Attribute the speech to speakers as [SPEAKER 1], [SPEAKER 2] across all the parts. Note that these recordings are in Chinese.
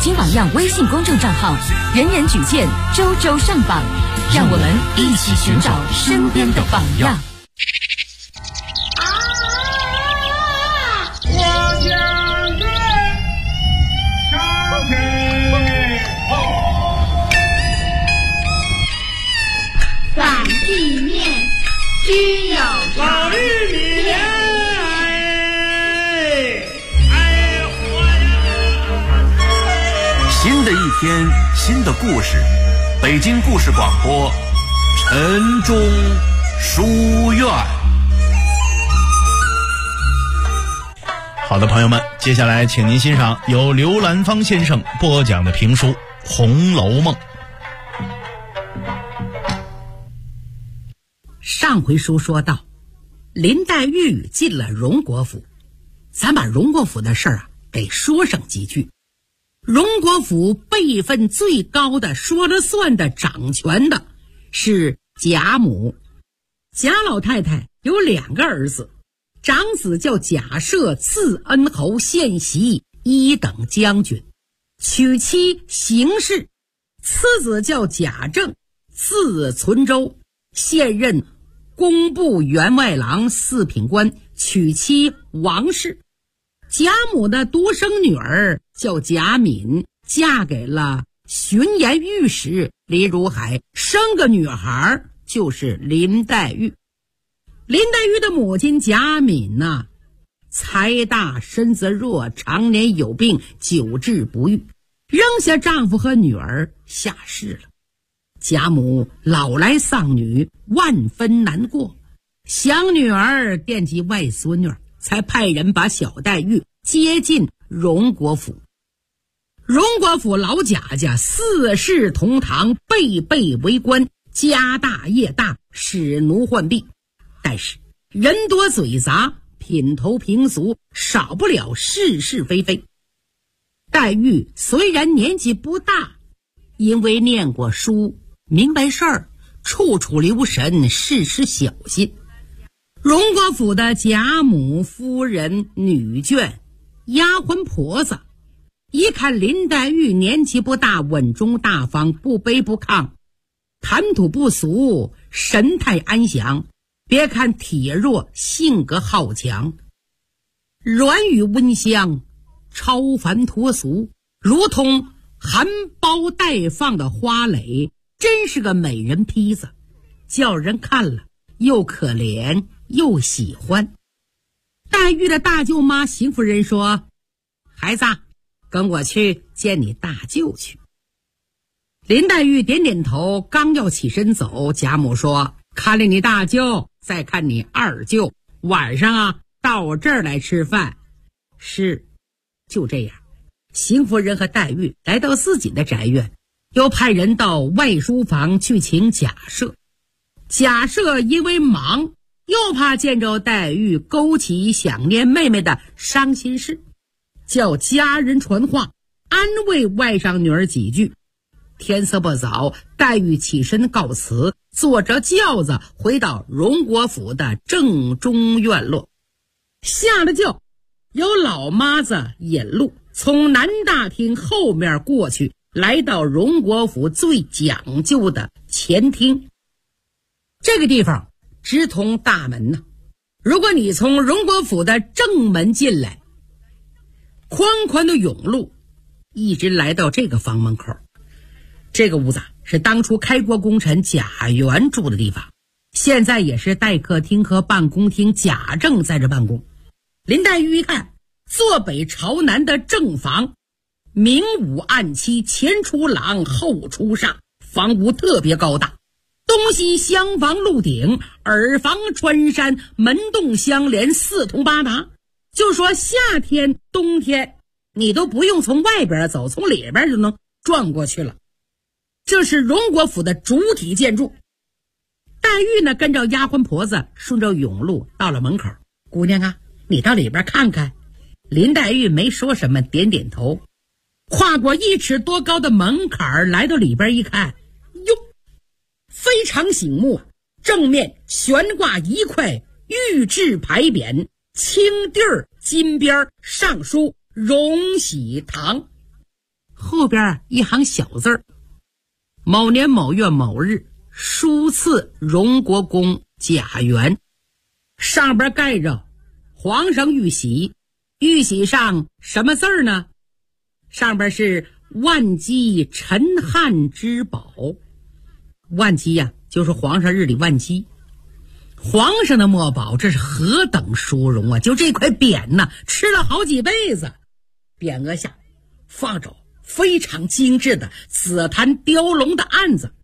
[SPEAKER 1] 金榜样微信公众账号，人人举荐，周周上榜，让我们一起寻找身边的榜样。
[SPEAKER 2] 反地面须有
[SPEAKER 3] 老玉米莲，
[SPEAKER 4] 新的一天，新的故事，北京故事广播，晨钟书院。
[SPEAKER 5] 好的，朋友们，接下来请您欣赏由刘兰芳先生播讲的评书《红楼梦》。
[SPEAKER 6] 上回书说到，林黛玉进了荣国府，咱把荣国府的事儿给说上几句。荣国府辈分最高的、说了算的、掌权的是贾母。贾老太太有2个儿子，长子叫贾赦，字恩侯，县袭1等将军，娶妻邢氏；次子叫贾政，字存周，现任工部员外郎、4品官，娶妻王氏。贾母的独生女儿叫贾敏，嫁给了巡盐御史林如海，生个女孩就是林黛玉。林黛玉的母亲贾敏才大身子弱，常年有病，久治不愈，扔下丈夫和女儿下世了。贾母老来丧女，万分难过，想女儿惦记外孙女，才派人把小黛玉接进荣国府。荣国府老贾家4世同堂，辈辈为官，家大业大，使奴浣婢，但是人多嘴杂，品头平俗，少不了是是非非。黛玉虽然年纪不大，因为念过书，明白事儿，处处留神，事事小心。荣国府的贾母、夫人、女眷、丫鬟婆子一看林黛玉年纪不大，稳中大方，不卑不亢，谈吐不俗，神态安详，别看体弱，性格好强，软语温香，超凡脱俗，如同含苞待放的花蕾，真是个美人坯子，叫人看了又可怜又喜欢。黛玉的大舅妈邢夫人说：“孩子，跟我去见你大舅去。”林黛玉点点头，刚要起身走，贾母说：“看了你大舅，再看你二舅，晚上到我这儿来吃饭。”是，就这样，邢夫人和黛玉来到自己的宅院，又派人到外书房去请贾赦。贾赦因为忙，又怕见着黛玉勾起想念妹妹的伤心事，叫家人传话，安慰外甥女儿几句。天色不早，黛玉起身告辞，坐着轿子回到荣国府的正中院落。下了轿，有老妈子引路，从南大厅后面过去，来到荣国府最讲究的前厅。这个地方直通大门如果你从荣国府的正门进来，宽宽的甬路一直来到这个房门口。这个屋子是当初开国功臣贾源住的地方，现在也是待客厅和办公厅，贾政在这办公。林黛玉一看，坐北朝南的正房，明五暗七，前出廊后出煞，房屋特别高大，东西厢房露顶，耳房穿山，门洞相连，四通八达。就说夏天冬天你都不用从外边走，从里边就能转过去了。这是荣国府的主体建筑。黛玉呢，跟着丫鬟婆子顺着甬路到了门口。姑娘你到里边看看。林黛玉没说什么，点点头，跨过1尺多高的门槛，来到里边一看，哟，非常醒目，正面悬挂一块玉制牌匾，青地儿金边，上书荣禧堂。 右边一行小字儿：某年某月某日，书赐荣国公贾元。上边盖着皇上玉玺，玉玺上什么字儿呢？上边是万机陈汉之宝。万机呀，就是皇上日理万机。皇上的墨宝，这是何等殊荣啊！就这块匾呢，吃了好几辈子。匾额下放着非常精致的紫檀雕龙的案子，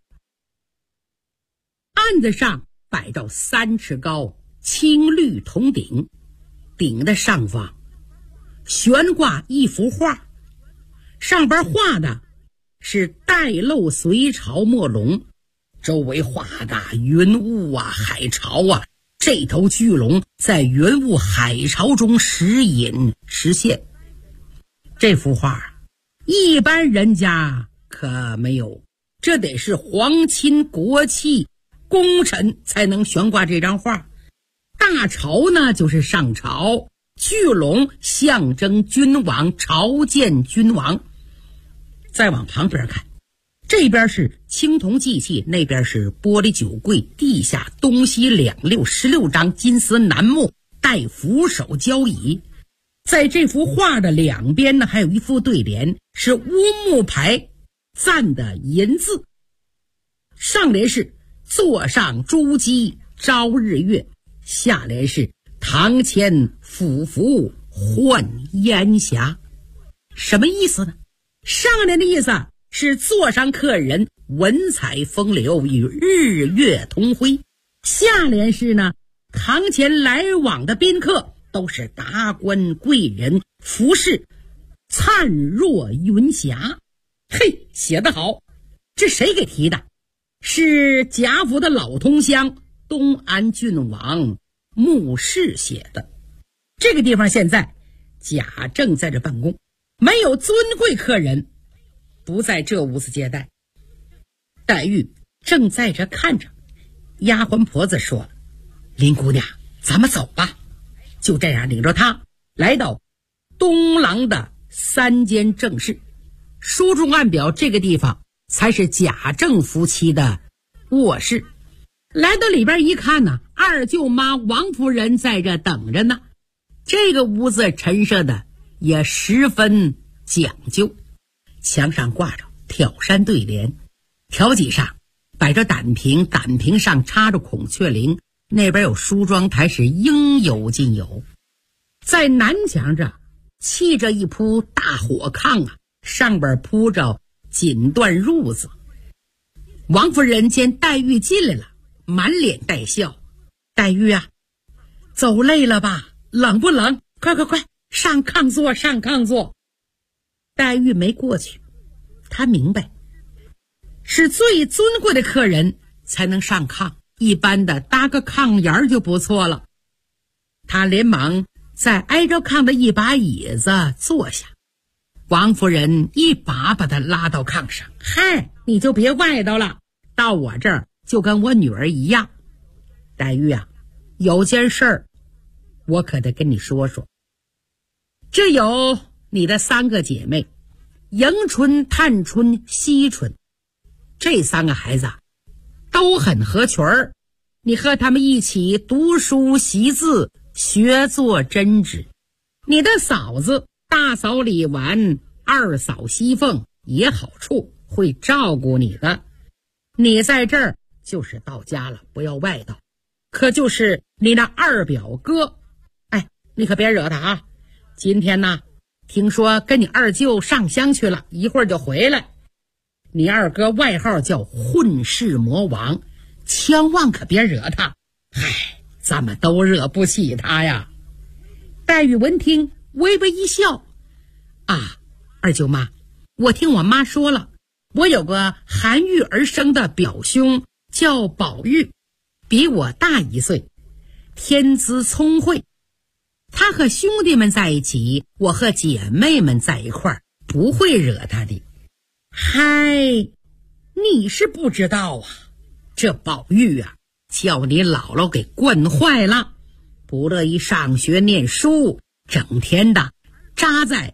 [SPEAKER 6] 案子上摆着3尺高青绿铜鼎，鼎的上方悬挂一幅画，上边画的是带漏隋朝墨龙，周围画的云雾啊海潮啊，这头巨龙在云雾海潮中时隐时现。这幅画一般人家可没有，这得是皇亲国戚功臣才能悬挂这张画。大朝呢就是上朝，巨龙象征君王，朝见君王。再往旁边看，这边是青铜祭器，那边是玻璃酒柜，地下东西两溜16张金丝楠木带扶手交椅。在这幅画的两边呢，还有一副对联，是乌木牌赞的银字，上联是座上珠玑朝日月，下联是堂前俯伏唤烟霞。什么意思呢？上联的意思是座上客人文采风流，与日月同辉，下联是呢，堂前来往的宾客都是达官贵人，服饰灿若云霞。嘿，写得好！这谁给提的？是贾府的老同乡东安郡王穆氏写的。这个地方现在贾政在这办公，没有尊贵客人，不在这屋子接待。黛玉正在这看着，丫鬟婆子说：“林姑娘，咱们走吧。”就这样领着他来到东廊的3间正室，书中暗表这个地方才是贾政夫妻的卧室。来到里边一看呢，二舅妈王夫人在这等着呢。这个屋子陈设的也十分讲究，墙上挂着挑山对联，条几上摆着胆瓶，胆瓶上插着孔雀翎，那边有梳妆台，是应有尽有。在南墙上砌着一铺大火炕啊，上边铺着锦缎褥子。王夫人见黛玉进来了，满脸带笑：“黛玉啊，走累了吧？冷不冷？快快快，上炕坐，上炕坐。”黛玉没过去，她明白是最尊贵的客人才能上炕，一般的搭个炕沿就不错了。她连忙在挨着炕的一把椅子坐下，王夫人一把把她拉到炕上：“嗨，你就别外头了，到我这儿就跟我女儿一样。黛玉啊，有件事儿我可得跟你说说。这有你的3个姐妹，迎春、探春、惜春，这3个孩子都很合群儿，你和他们一起读书习字，学做针织。你的嫂子大嫂李纨，二嫂熙凤也好处，会照顾你的。你在这儿就是到家了，不要外道。可就是你那二表哥，你可别惹他啊！今天呢，听说跟你二舅上香去了，一会儿就回来。你二哥外号叫混世魔王，千万可别惹他。咱们都惹不起他呀。黛玉闻听微微一笑：“啊，二舅妈，我听我妈说了，我有个含玉而生的表兄叫宝玉，比我大1岁，天资聪慧。他和兄弟们在一起，我和姐妹们在一块儿，不会惹他的。嗨，你是不知道啊，这宝玉啊，叫你姥姥给惯坏了，不乐意上学念书，整天的扎在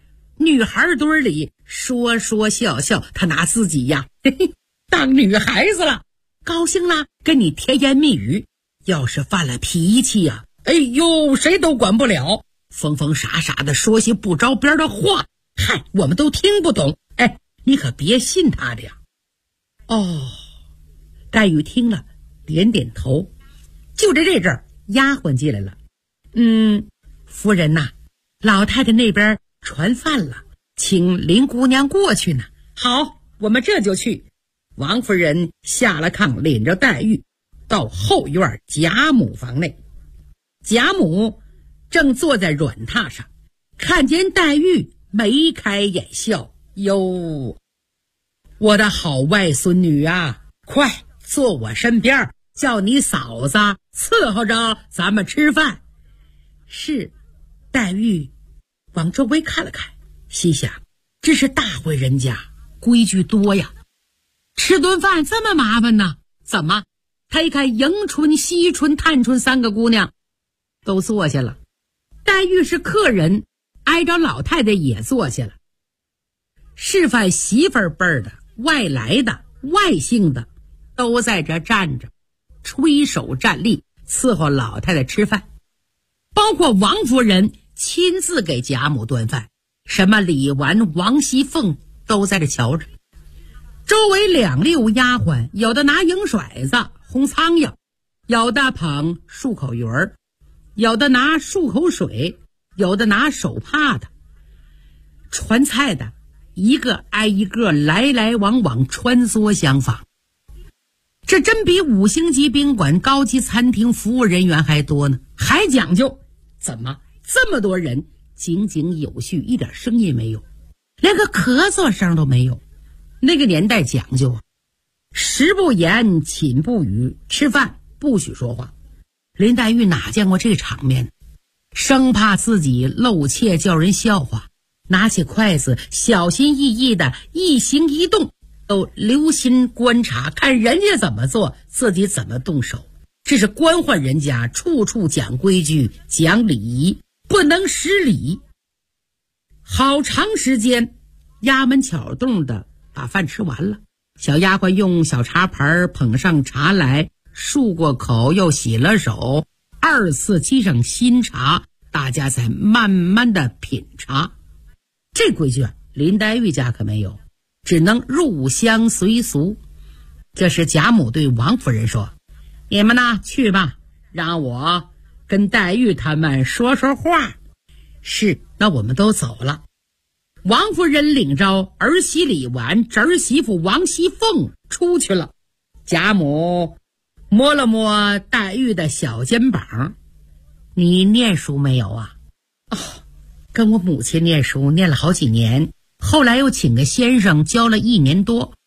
[SPEAKER 6] 女孩堆里说说笑笑，她拿自己呀当女孩子了，高兴了跟你甜言蜜语。要是犯了脾气呀，哎呦，谁都管不了，疯疯傻傻的说些不着边的话，嗨，我们都听不懂。哎，你可别信他的呀。哦，黛玉听了点点头。就在这阵儿，丫鬟进来了。夫人呐，老太太那边传饭了，请林姑娘过去呢。好，我们这就去。王夫人下了炕，领着黛玉到后院贾母房内。贾母正坐在软榻上，看见黛玉眉开眼笑。哟，我的好外孙女啊，快坐我身边，叫你嫂子伺候着咱们吃饭。是。黛玉往周围看了看，心想这是大户人家，规矩多呀，吃顿饭这么麻烦呢？怎么？他一看迎春、惜春、探春三个姑娘都坐下了，黛玉是客人，挨着老太太也坐下了。示范媳妇辈儿的、外来的、外姓的都在这站着，吹手站立伺候老太太吃饭，包括王夫人亲自给贾母端饭，什么李纨、王熙凤都在这瞧着。周围两溜丫鬟，有的拿银骰子轰苍蝇，有的捧漱口鱼儿，有的拿漱口水，有的拿手帕的。传菜的一个挨一个，来来往往，穿梭相访。这真比5星级宾馆、高级餐厅服务人员还多呢，还讲究。怎么这么多人井井有序，一点声音没有，连个咳嗽声都没有？那个年代讲究啊，食不言，寝不语，吃饭不许说话。林黛玉哪见过这场面，生怕自己露怯叫人笑话，拿起筷子小心翼翼的一行一动都留心观察，看人家怎么做，自己怎么动手。这是官宦人家，处处讲规矩讲礼仪，不能失礼。好长时间衙门巧动的把饭吃完了，小丫鬟用小茶盘捧上茶来，漱过口又洗了手，2次沏上新茶，大家才慢慢的品茶。这规矩林黛玉家可没有，只能入乡随俗。这时贾母对王夫人说，你们呢去吧，让我跟黛玉他们说说话。是，那我们都走了。王夫人领着儿媳李纨、侄儿媳妇王熙凤出去了。贾母摸了摸黛玉的小肩膀，你念书没有啊？哦，跟我母亲念书，念了好几年，后来又请个先生教了1年多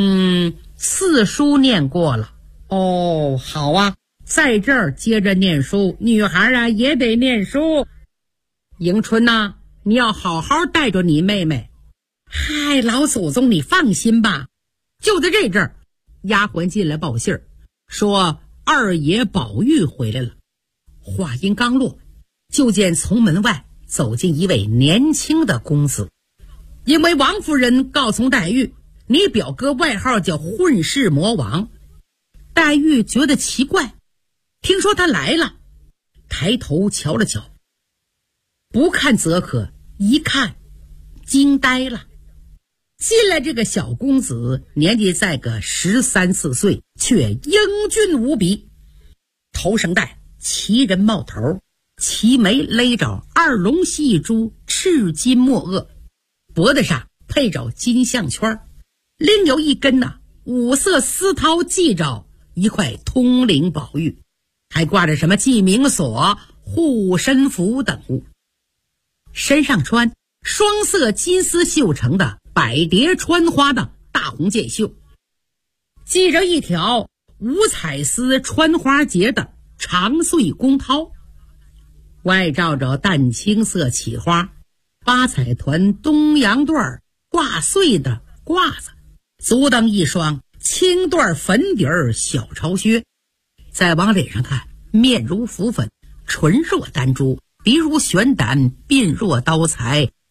[SPEAKER 6] ，4书念过了。哦，好啊，在这儿接着念书，女孩啊也得念书。迎春呐，你要好好带着你妹妹。嗨，老祖宗你放心吧。就在这阵儿，丫鬟进来报信儿，说二爷宝玉回来了。话音刚落，就见从门外走进一位年轻的公子。因为王夫人告诉黛玉，你表哥外号叫混世魔王。黛玉觉得奇怪，听说他来了，抬头瞧了瞧，不看则可，一看惊呆了。进来这个小公子年纪在个13、14岁，却英俊无比，头上戴旗人帽头，齐眉勒着2龙戏珠，赤金墨颚，脖子上配着金项圈，另有一根5色丝绦系着一块通灵宝玉，还挂着什么记名锁、护身符等物，身上穿双色金丝绣成的百蝶穿花的大红箭袖，系着一条5彩丝穿花结的长穗宫绦，外罩着淡青色起花8彩团东洋缎挂穗的褂子，足蹬一双青缎粉底儿小朝靴。再往脸上看，面如浮粉，唇若丹珠，鼻如悬胆，鬓若刀裁，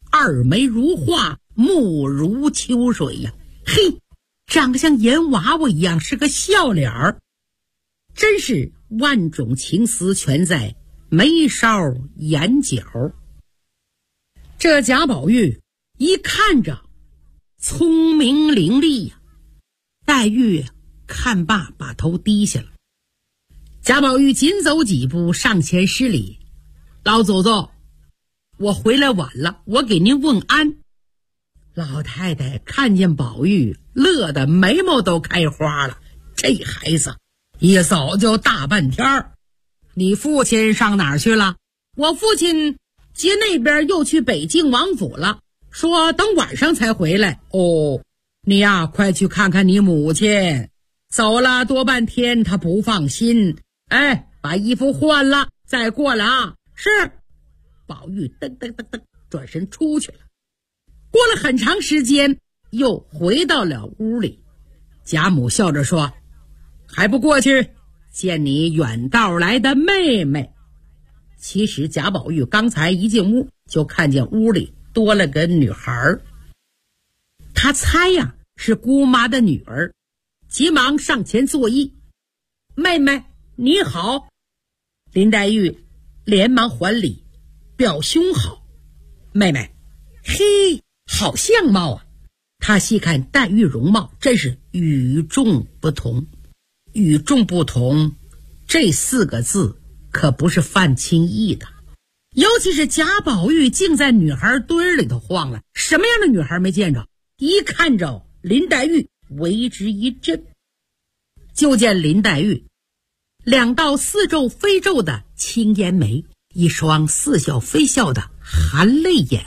[SPEAKER 6] 二眉如画，目如秋水呀，嘿，长得像盐娃娃一样，是个笑脸儿，真是万种情思全在眉梢眼角。这贾宝玉一看着聪明伶俐呀，黛玉看罢把头低下了。贾宝玉紧走几步上前施礼：“老祖宗，我回来晚了，我给您问安。”老太太看见宝玉乐得眉毛都开花了，这孩子一走就大半天儿。你父亲上哪儿去了？我父亲接那边又去北境王府了，说等晚上才回来。哦，你呀，快去看看你母亲，走了多半天她不放心。哎，把衣服换了再过来啊。是。宝玉噔噔噔噔转身出去了。过了很长时间，又回到了屋里。贾母笑着说：“还不过去见你远道来的妹妹。”其实贾宝玉刚才一进屋就看见屋里多了个女孩，他猜呀是姑妈的女儿，急忙上前作揖：“妹妹你好。”林黛玉连忙还礼：“表兄好。”妹妹，嘿，好相貌啊！他细看黛玉容貌，真是与众不同。与众不同这4个字可不是犯轻易的，尤其是贾宝玉竟在女孩堆里头晃了，什么样的女孩没见着？一看着林黛玉为之一震。就见林黛玉2道似皱非皱的青烟眉，一双似笑非笑的含泪眼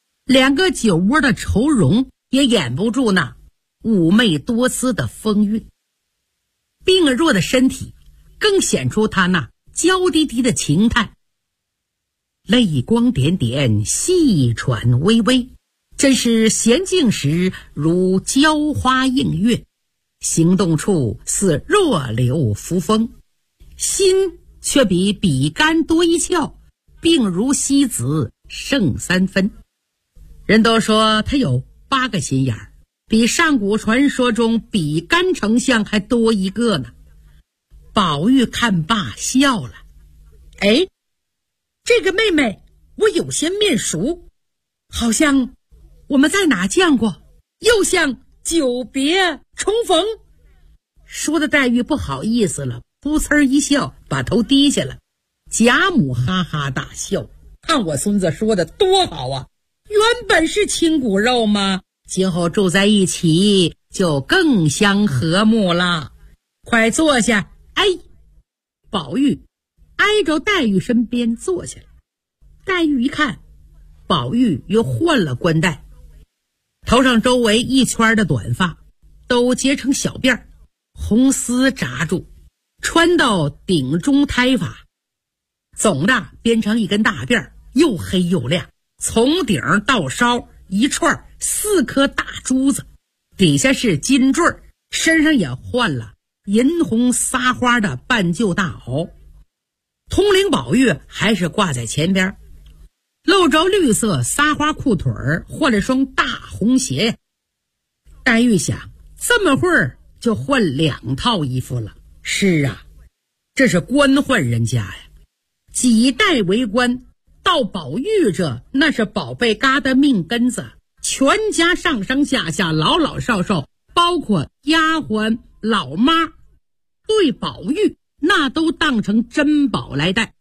[SPEAKER 6] ，2个酒窝的愁容也掩不住那妩媚多姿的风韵。病弱的身体更显出她那娇滴滴的情态，泪光点点，细喘微微，真是娴静时如娇花映月，行动处似弱柳扶风，心却比比干多一窍，病如西子胜3分。人都说他有8个心眼儿，比上古传说中比干丞相还多一个呢。宝玉看罢笑了：“哎，这个妹妹我有些面熟，好像我们在哪见过，又像久别重逢。”说的黛玉不好意思了，噗呲一笑，把头低下了。贾母哈哈大笑：“看我孙子说的多好啊，原本是亲骨肉嘛，今后住在一起就更相和睦了。快坐下。”哎，宝玉挨着黛玉身边坐下了。黛玉一看，宝玉又换了冠带，头上周围一圈的短发都结成小辫，红丝扎住，穿到顶中胎发，总的编成一根大辫，又黑又亮，从顶到梢一串4颗大珠子，底下是金坠，身上也换了银红撒花的半旧大袄，通灵宝玉还是挂在前边，露着绿色撒花裤腿，换了双大红鞋。黛玉想，这么会儿就换2套衣服了。是啊，这是官宦人家呀，几代为官，到宝玉这那是宝贝疙瘩命根子，全家上上下下老老少少，包括丫鬟老妈，对宝玉那都当成珍宝来待。